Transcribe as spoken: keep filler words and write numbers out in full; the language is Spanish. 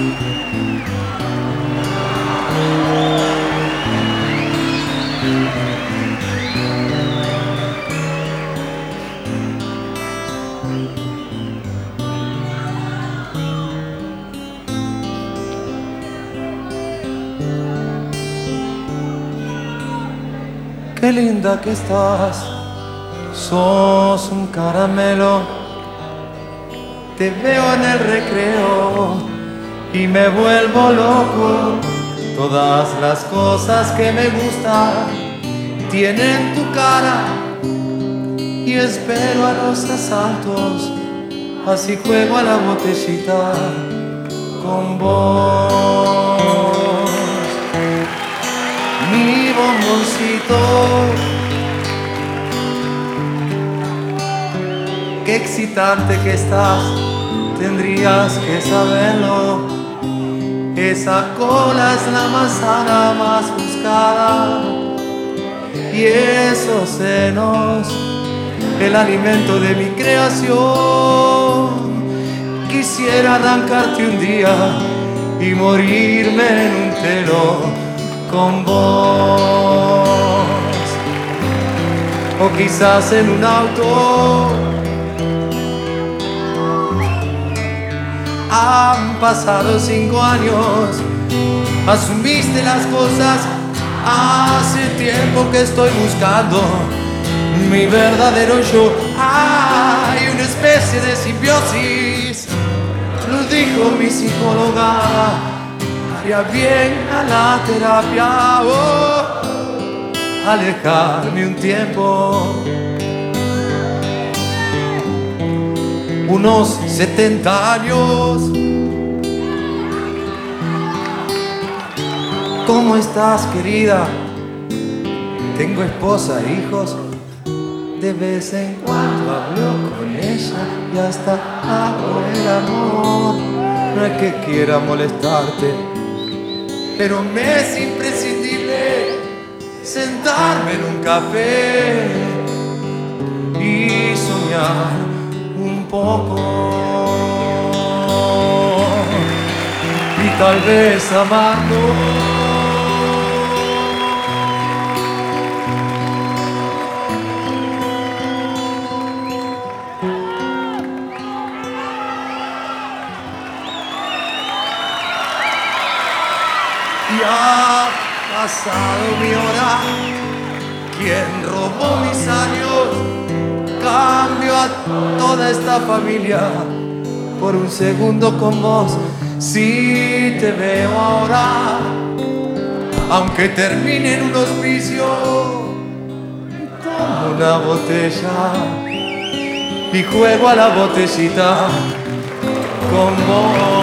Qué linda que estás, sos un caramelo. Te veo en el recreo y me vuelvo loco. Todas las cosas que me gustan tienen tu cara y espero a los asaltos, así juego a la botellita con vos. Mi bomboncito, qué excitante que estás, tendrías que saberlo. Esa cola es la manzana más buscada y esos senos, el alimento de mi creación. Quisiera arrancarte un día y morirme en un telo con vos, o quizás en un auto. Han pasado cinco años, asumiste las cosas. Hace tiempo que estoy buscando mi verdadero yo. Hay una especie de simbiosis, lo dijo mi psicóloga. Haría bien a la terapia, oh, alejarme un tiempo. Unos setenta años. ¿Cómo estás, querida? Tengo esposa e hijos. De vez en cuando hablo con ella y hasta hago el amor. No es que quiera molestarte, pero me es imprescindible sentarme en un café y soñar un poco y tal vez amarlo. Ya ha pasado mi hora. ¿Quién robó mis años? Cambio a toda esta familia por un segundo con vos. Si te veo ahora, aunque termine en un hospicio, tomo una botella y juego a la botellita con vos.